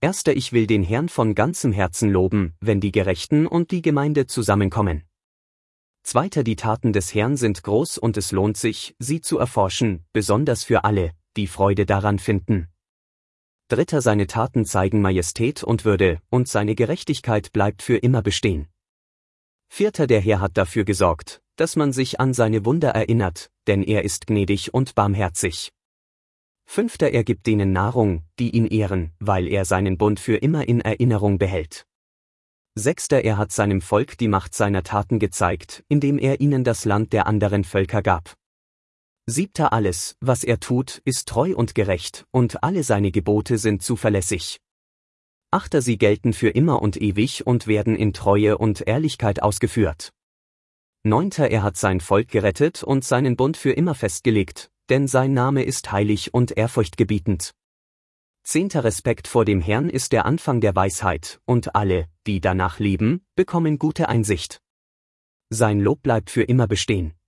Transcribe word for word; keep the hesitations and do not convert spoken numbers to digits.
Erster Ich will den Herrn von ganzem Herzen loben, wenn die Gerechten und die Gemeinde zusammenkommen. Zweiter Die Taten des Herrn sind groß und es lohnt sich, sie zu erforschen, besonders für alle, die Freude daran finden. Dritter Seine Taten zeigen Majestät und Würde, und seine Gerechtigkeit bleibt für immer bestehen. Vierter Der Herr hat dafür gesorgt, dass man sich an seine Wunder erinnert, denn er ist gnädig und barmherzig. Fünfter Er gibt denen Nahrung, die ihn ehren, weil er seinen Bund für immer in Erinnerung behält. Sechster Er hat seinem Volk die Macht seiner Taten gezeigt, indem er ihnen das Land der anderen Völker gab. Siebter Alles, was er tut, ist treu und gerecht, und alle seine Gebote sind zuverlässig. Achter Sie gelten für immer und ewig und werden in Treue und Ehrlichkeit ausgeführt. Neunter Er hat sein Volk gerettet und seinen Bund für immer festgelegt, denn sein Name ist heilig und ehrfurchtgebietend. Zehnter Respekt vor dem Herrn ist der Anfang der Weisheit, und alle, die danach leben, bekommen gute Einsicht. Sein Lob bleibt für immer bestehen.